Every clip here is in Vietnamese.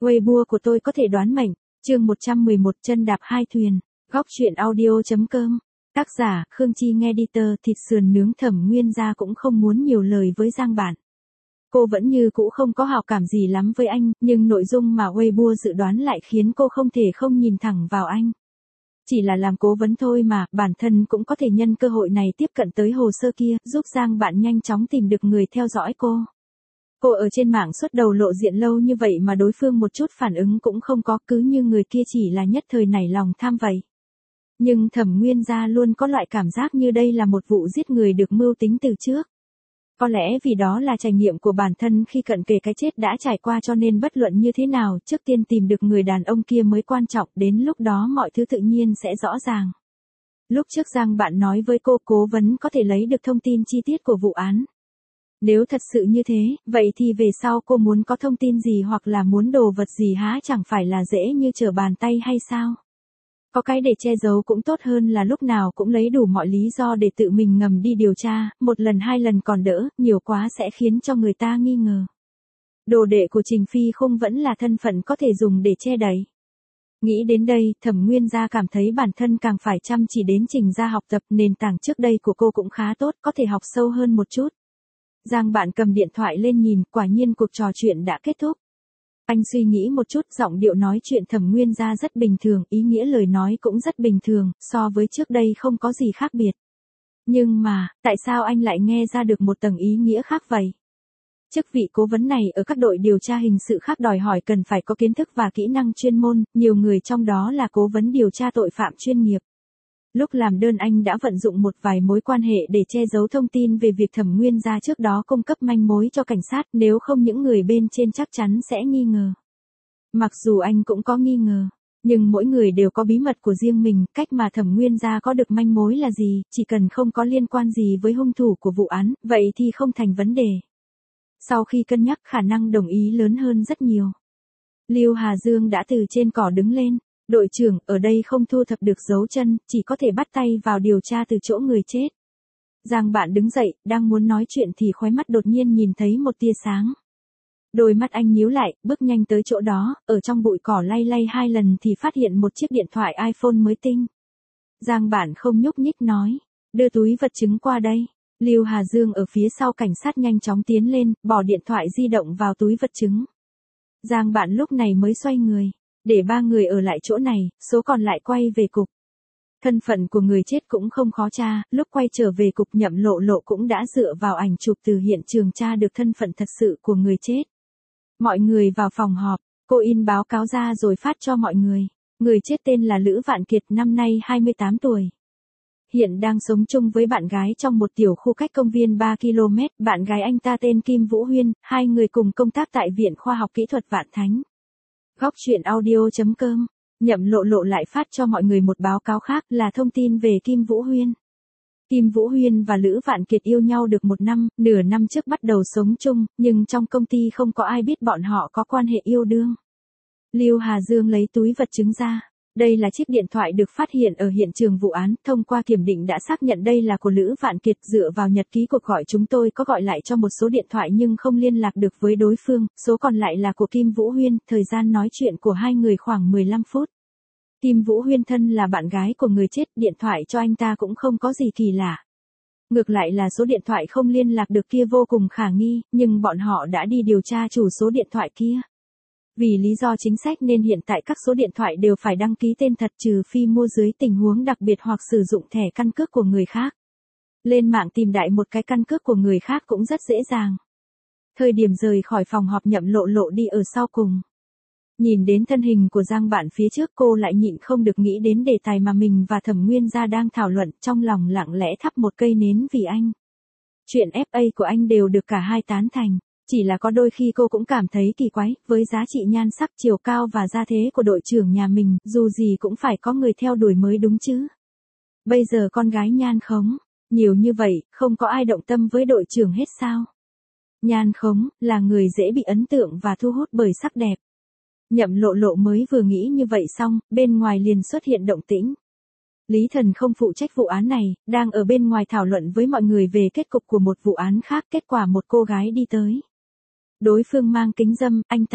Weibo của tôi có thể đoán mệnh, chương 111 chân đạp hai thuyền, góc truyện audio.com. Tác giả, Khương Chi nghe editor. Thịt sườn nướng Thẩm Nguyên Gia cũng không muốn nhiều lời với Giang Bạn. Cô vẫn như cũ không có hảo cảm gì lắm với anh, nhưng nội dung mà Weibo dự đoán lại khiến cô không thể không nhìn thẳng vào anh. Chỉ là làm cố vấn thôi mà, bản thân cũng có thể nhân cơ hội này tiếp cận tới hồ sơ kia, giúp Giang Bạn nhanh chóng tìm được người theo dõi cô. Cô ở trên mạng xuất đầu lộ diện lâu như vậy mà đối phương một chút phản ứng cũng không có, cứ như người kia chỉ là nhất thời nảy lòng tham vậy. Nhưng Thẩm Nguyên Gia luôn có loại cảm giác như đây là một vụ giết người được mưu tính từ trước. Có lẽ vì đó là trải nghiệm của bản thân khi cận kề cái chết đã trải qua, cho nên bất luận như thế nào, trước tiên tìm được người đàn ông kia mới quan trọng, đến lúc đó mọi thứ tự nhiên sẽ rõ ràng. Lúc trước Giang Bạn nói với cô cố vấn có thể lấy được thông tin chi tiết của vụ án. Nếu thật sự như thế, vậy thì về sau cô muốn có thông tin gì hoặc là muốn đồ vật gì há chẳng phải là dễ như trở bàn tay hay sao? Có cái để che giấu cũng tốt hơn là lúc nào cũng lấy đủ mọi lý do để tự mình ngầm đi điều tra, một lần hai lần còn đỡ, nhiều quá sẽ khiến cho người ta nghi ngờ. Đồ đệ của Trình Phi Khung vẫn là thân phận có thể dùng để che đậy. Nghĩ đến đây, Thẩm Nguyên Gia cảm thấy bản thân càng phải chăm chỉ đến Trình gia học tập, nền tảng trước đây của cô cũng khá tốt, có thể học sâu hơn một chút. Giang Bạn cầm điện thoại lên nhìn, quả nhiên cuộc trò chuyện đã kết thúc. Anh suy nghĩ một chút, giọng điệu nói chuyện Thẩm Nguyên Gia rất bình thường, ý nghĩa lời nói cũng rất bình thường, so với trước đây không có gì khác biệt. Nhưng mà, tại sao anh lại nghe ra được một tầng ý nghĩa khác vậy? Chức vị cố vấn này ở các đội điều tra hình sự khác đòi hỏi cần phải có kiến thức và kỹ năng chuyên môn, nhiều người trong đó là cố vấn điều tra tội phạm chuyên nghiệp. Lúc làm đơn anh đã vận dụng một vài mối quan hệ để che giấu thông tin về việc Thẩm Nguyên Gia trước đó cung cấp manh mối cho cảnh sát, nếu không những người bên trên chắc chắn sẽ nghi ngờ. Mặc dù anh cũng có nghi ngờ, nhưng mỗi người đều có bí mật của riêng mình, cách mà Thẩm Nguyên Gia có được manh mối là gì, chỉ cần không có liên quan gì với hung thủ của vụ án, vậy thì không thành vấn đề. Sau khi cân nhắc khả năng đồng ý lớn hơn rất nhiều. Lưu Hà Dương đã từ trên cỏ đứng lên. Đội trưởng, ở đây không thu thập được dấu chân, chỉ có thể bắt tay vào điều tra từ chỗ người chết. Giang Bạn đứng dậy, đang muốn nói chuyện thì khóe mắt đột nhiên nhìn thấy một tia sáng. Đôi mắt anh nhíu lại, bước nhanh tới chỗ đó, ở trong bụi cỏ lay lay hai lần thì phát hiện một chiếc điện thoại iPhone mới tinh. Giang Bạn không nhúc nhích nói, đưa túi vật chứng qua đây. Lưu Hà Dương ở phía sau cảnh sát nhanh chóng tiến lên, bỏ điện thoại di động vào túi vật chứng. Giang Bạn lúc này mới xoay người. Để ba người ở lại chỗ này, số còn lại quay về cục. Thân phận của người chết cũng không khó tra, lúc quay trở về cục Nhậm Lộ Lộ cũng đã dựa vào ảnh chụp từ hiện trường tra được thân phận thật sự của người chết. Mọi người vào phòng họp, cô in báo cáo ra rồi phát cho mọi người. Người chết tên là Lữ Vạn Kiệt, năm nay 28 tuổi. Hiện đang sống chung với bạn gái trong một tiểu khu cách công viên 3 km, bạn gái anh ta tên Kim Vũ Huyên, hai người cùng công tác tại Viện Khoa học Kỹ thuật Vạn Thánh. Góc truyện audio.com. Nhậm Lộ Lộ lại phát cho mọi người một báo cáo khác là thông tin về Kim Vũ Huyên. Kim Vũ Huyên và Lữ Vạn Kiệt yêu nhau được một năm, nửa năm trước bắt đầu sống chung, nhưng trong công ty không có ai biết bọn họ có quan hệ yêu đương. Lưu Hà Dương lấy túi vật chứng ra. Đây là chiếc điện thoại được phát hiện ở hiện trường vụ án, thông qua kiểm định đã xác nhận đây là của Lữ Vạn Kiệt, dựa vào nhật ký cuộc gọi chúng tôi có gọi lại cho một số điện thoại nhưng không liên lạc được với đối phương, số còn lại là của Kim Vũ Huyên, thời gian nói chuyện của hai người khoảng 15 phút. Kim Vũ Huyên thân là bạn gái của người chết, điện thoại cho anh ta cũng không có gì kỳ lạ. Ngược lại là số điện thoại không liên lạc được kia vô cùng khả nghi, nhưng bọn họ đã đi điều tra chủ số điện thoại kia. Vì lý do chính sách nên hiện tại các số điện thoại đều phải đăng ký tên thật, trừ phi mua dưới tình huống đặc biệt hoặc sử dụng thẻ căn cước của người khác. Lên mạng tìm đại một cái căn cước của người khác cũng rất dễ dàng. Thời điểm rời khỏi phòng họp Nhậm Lộ Lộ đi ở sau cùng. Nhìn đến thân hình của Giang Bạn phía trước, cô lại nhịn không được nghĩ đến đề tài mà mình và Thẩm Nguyên Gia đang thảo luận, trong lòng lặng lẽ thắp một cây nến vì anh. Chuyện FA của anh đều được cả hai tán thành. Chỉ là có đôi khi cô cũng cảm thấy kỳ quái, với giá trị nhan sắc, chiều cao và gia thế của đội trưởng nhà mình, dù gì cũng phải có người theo đuổi mới đúng chứ. Bây giờ con gái nhan khống, nhiều như vậy, không có ai động tâm với đội trưởng hết sao? Nhan khống, là người dễ bị ấn tượng và thu hút bởi sắc đẹp. Nhậm Lộ Lộ mới vừa nghĩ như vậy xong, bên ngoài liền xuất hiện động tĩnh. Lý Thần không phụ trách vụ án này, đang ở bên ngoài thảo luận với mọi người về kết cục của một vụ án khác, kết quả một cô gái đi tới. Đối phương mang kính râm, anh ta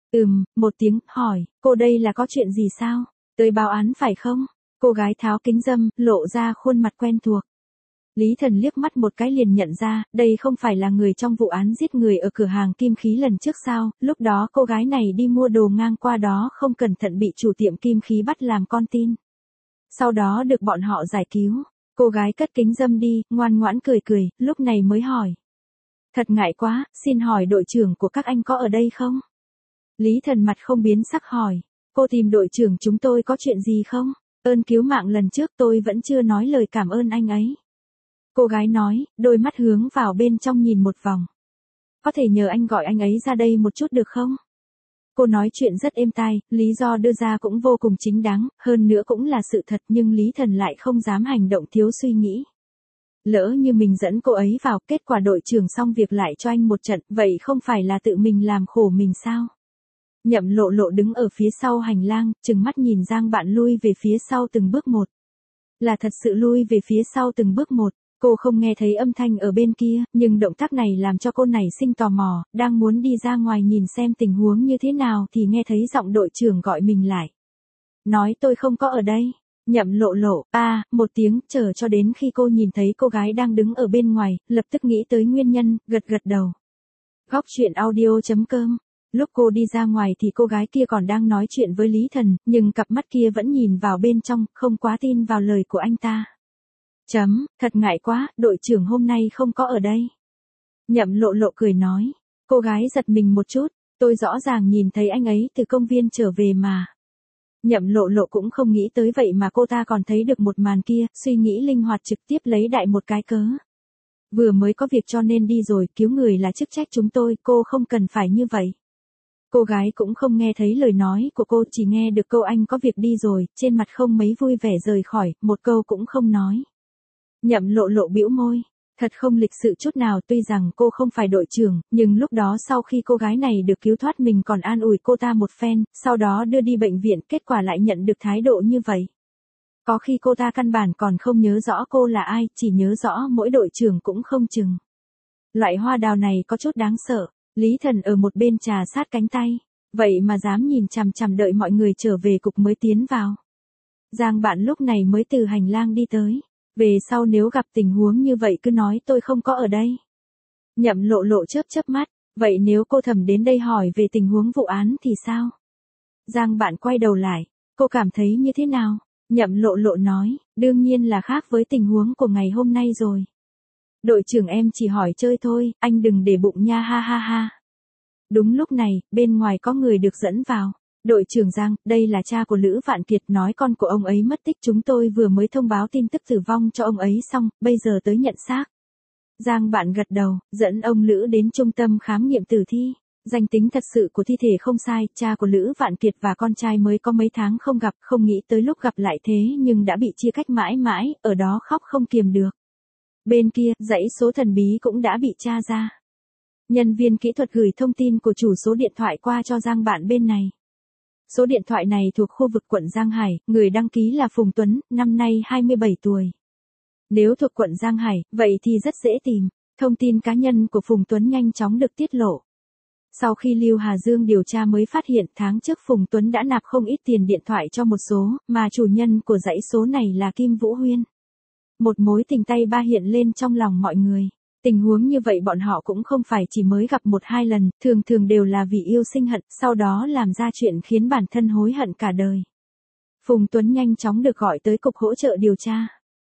Một tiếng, hỏi, cô đây là có chuyện gì sao? Tới báo án phải không? Cô gái tháo kính râm, lộ ra khuôn mặt quen thuộc. Lý Thần liếc mắt một cái liền nhận ra, đây không phải là người trong vụ án giết người ở cửa hàng kim khí lần trước sao, lúc đó cô gái này đi mua đồ ngang qua đó không cẩn thận bị chủ tiệm kim khí bắt làm con tin. Sau đó được bọn họ giải cứu, cô gái cất kính râm đi, ngoan ngoãn cười cười, lúc này mới hỏi. Thật ngại quá, xin hỏi đội trưởng của các anh có ở đây không? Lý Thần mặt không biến sắc hỏi, cô tìm đội trưởng chúng tôi có chuyện gì không? Ơn cứu mạng lần trước tôi vẫn chưa nói lời cảm ơn anh ấy. Cô gái nói, đôi mắt hướng vào bên trong nhìn một vòng. Có thể nhờ anh gọi anh ấy ra đây một chút được không? Cô nói chuyện rất êm tai, lý do đưa ra cũng vô cùng chính đáng, hơn nữa cũng là sự thật nhưng Lý Thần lại không dám hành động thiếu suy nghĩ. Lỡ như mình dẫn cô ấy vào, kết quả đội trưởng xong việc lại cho anh một trận, vậy không phải là tự mình làm khổ mình sao? Nhậm Lộ Lộ đứng ở phía sau hành lang, trừng mắt nhìn Giang Bạn lui về phía sau từng bước một. Là thật sự lui về phía sau từng bước một. Cô không nghe thấy âm thanh ở bên kia, nhưng động tác này làm cho cô nảy sinh tò mò, đang muốn đi ra ngoài nhìn xem tình huống như thế nào thì nghe thấy giọng đội trưởng gọi mình lại. Nói tôi không có ở đây. Nhậm Lộ Lộ, một tiếng, chờ cho đến khi cô nhìn thấy cô gái đang đứng ở bên ngoài, lập tức nghĩ tới nguyên nhân, gật gật đầu. Góc truyện audio.com. Lúc cô đi ra ngoài thì cô gái kia còn đang nói chuyện với Lý Thần, nhưng cặp mắt kia vẫn nhìn vào bên trong, không quá tin vào lời của anh ta. Thật ngại quá, đội trưởng hôm nay không có ở đây. Nhậm Lộ Lộ cười nói. Cô gái giật mình một chút, tôi rõ ràng nhìn thấy anh ấy từ công viên trở về mà. Nhậm Lộ Lộ cũng không nghĩ tới vậy mà cô ta còn thấy được một màn kia, suy nghĩ linh hoạt trực tiếp lấy đại một cái cớ. Vừa mới có việc cho nên đi rồi, cứu người là chức trách chúng tôi, cô không cần phải như vậy. Cô gái cũng không nghe thấy lời nói của cô, chỉ nghe được câu anh có việc đi rồi, trên mặt không mấy vui vẻ rời khỏi, một câu cũng không nói. Nhậm Lộ Lộ bĩu môi, thật không lịch sự chút nào, tuy rằng cô không phải đội trưởng, nhưng lúc đó sau khi cô gái này được cứu thoát mình còn an ủi cô ta một phen, sau đó đưa đi bệnh viện, kết quả lại nhận được thái độ như vậy. Có khi cô ta căn bản còn không nhớ rõ cô là ai, chỉ nhớ rõ mỗi đội trưởng cũng không chừng. Loại hoa đào này có chút đáng sợ. Lý Thần ở một bên trà sát cánh tay, vậy mà dám nhìn chằm chằm đợi mọi người trở về cục mới tiến vào. Giang Bạn lúc này mới từ hành lang đi tới, về sau nếu gặp tình huống như vậy cứ nói tôi không có ở đây. Nhậm Lộ Lộ chớp chớp mắt, vậy nếu cô Thẩm đến đây hỏi về tình huống vụ án thì sao? Giang Bạn quay đầu lại, cô cảm thấy như thế nào? Nhậm Lộ Lộ nói, đương nhiên là khác với tình huống của ngày hôm nay rồi. Đội trưởng em chỉ hỏi chơi thôi, anh đừng để bụng nha, ha ha ha. Đúng lúc này, bên ngoài có người được dẫn vào. Đội trưởng Giang, đây là cha của Lữ Vạn Kiệt, nói con của ông ấy mất tích, chúng tôi vừa mới thông báo tin tức tử vong cho ông ấy xong, bây giờ tới nhận xác. Giang Bạn gật đầu, dẫn ông Lữ đến trung tâm khám nghiệm tử thi. Danh tính thật sự của thi thể không sai, cha của Lữ Vạn Kiệt và con trai mới có mấy tháng không gặp, không nghĩ tới lúc gặp lại thế nhưng đã bị chia cách mãi mãi, ở đó khóc không kiềm được. Bên kia, dãy số thần bí cũng đã bị tra ra. Nhân viên kỹ thuật gửi thông tin của chủ số điện thoại qua cho Giang Bạn bên này. Số điện thoại này thuộc khu vực quận Giang Hải, người đăng ký là Phùng Tuấn, năm nay 27 tuổi. Nếu thuộc quận Giang Hải, vậy thì rất dễ tìm. Thông tin cá nhân của Phùng Tuấn nhanh chóng được tiết lộ. Sau khi Lưu Hà Dương điều tra mới phát hiện tháng trước Phùng Tuấn đã nạp không ít tiền điện thoại cho một số, mà chủ nhân của dãy số này là Kim Vũ Huyên. Một mối tình tay ba hiện lên trong lòng mọi người. Tình huống như vậy bọn họ cũng không phải chỉ mới gặp một hai lần, thường thường đều là vì yêu sinh hận, sau đó làm ra chuyện khiến bản thân hối hận cả đời. Phùng Tuấn nhanh chóng được gọi tới cục hỗ trợ điều tra.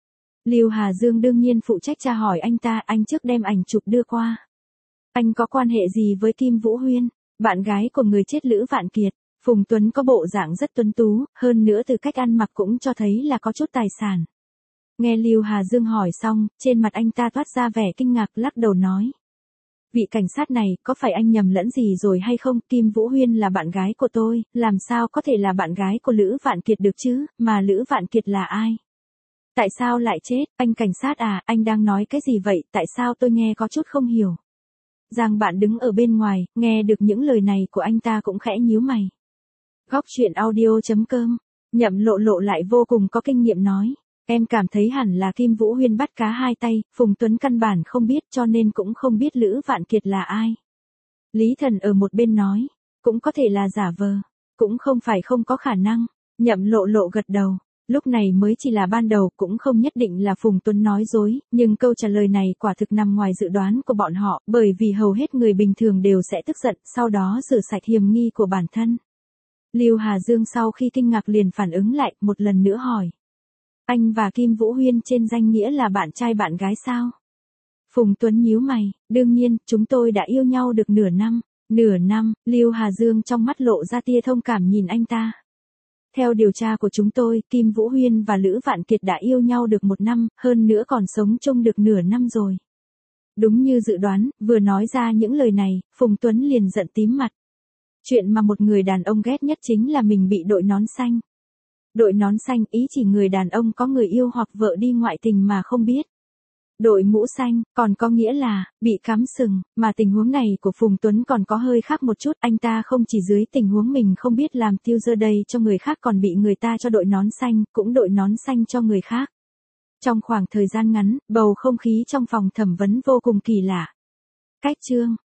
Lưu Hà Dương đương nhiên phụ trách tra hỏi anh ta, anh trước đem ảnh chụp đưa qua. Anh có quan hệ gì với Kim Vũ Huyên, bạn gái của người chết Lữ Vạn Kiệt? Phùng Tuấn có bộ dạng rất tuấn tú, hơn nữa từ cách ăn mặc cũng cho thấy là có chút tài sản. Nghe Lưu Hà Dương hỏi xong, trên mặt anh ta toát ra vẻ kinh ngạc, lắc đầu nói. Vị cảnh sát này, có phải anh nhầm lẫn gì rồi hay không? Kim Vũ Huyên là bạn gái của tôi, làm sao có thể là bạn gái của Lữ Vạn Kiệt được chứ, mà Lữ Vạn Kiệt là ai? Tại sao lại chết? Anh cảnh sát à, anh đang nói cái gì vậy, tại sao tôi nghe có chút không hiểu? Giang Bạn đứng ở bên ngoài, nghe được những lời này của anh ta cũng khẽ nhíu mày. Góc truyện audio.com. Nhậm Lộ Lộ lại vô cùng có kinh nghiệm nói. Em cảm thấy hẳn là Kim Vũ Huyên bắt cá hai tay, Phùng Tuấn căn bản không biết cho nên cũng không biết Lữ Vạn Kiệt là ai. Lý Thần ở một bên nói. Cũng có thể là giả vờ. Cũng không phải không có khả năng. Nhậm Lộ Lộ gật đầu. Lúc này mới chỉ là ban đầu, cũng không nhất định là Phùng Tuấn nói dối, nhưng câu trả lời này quả thực nằm ngoài dự đoán của bọn họ, bởi vì hầu hết người bình thường đều sẽ tức giận, sau đó rửa sạch hiềm nghi của bản thân. Lưu Hà Dương sau khi kinh ngạc liền phản ứng lại, một lần nữa hỏi. Anh và Kim Vũ Huyên trên danh nghĩa là bạn trai bạn gái sao? Phùng Tuấn nhíu mày, đương nhiên, chúng tôi đã yêu nhau được nửa năm. Nửa năm, Lưu Hà Dương trong mắt lộ ra tia thông cảm nhìn anh ta. Theo điều tra của chúng tôi, Kim Vũ Huyên và Lữ Vạn Kiệt đã yêu nhau được 1 năm, hơn nữa còn sống chung được nửa năm rồi. Đúng như dự đoán, vừa nói ra những lời này, Phùng Tuấn liền giận tím mặt. Chuyện mà một người đàn ông ghét nhất chính là mình bị đội nón xanh. Đội nón xanh ý chỉ người đàn ông có người yêu hoặc vợ đi ngoại tình mà không biết. Đội mũ xanh, còn có nghĩa là, bị cắm sừng, mà tình huống này của Phùng Tuấn còn có hơi khác một chút, anh ta không chỉ dưới tình huống mình không biết làm tiêu dơ đầy cho người khác còn bị người ta cho đội nón xanh, cũng đội nón xanh cho người khác. Trong khoảng thời gian ngắn, bầu không khí trong phòng thẩm vấn vô cùng kỳ lạ. Cách chương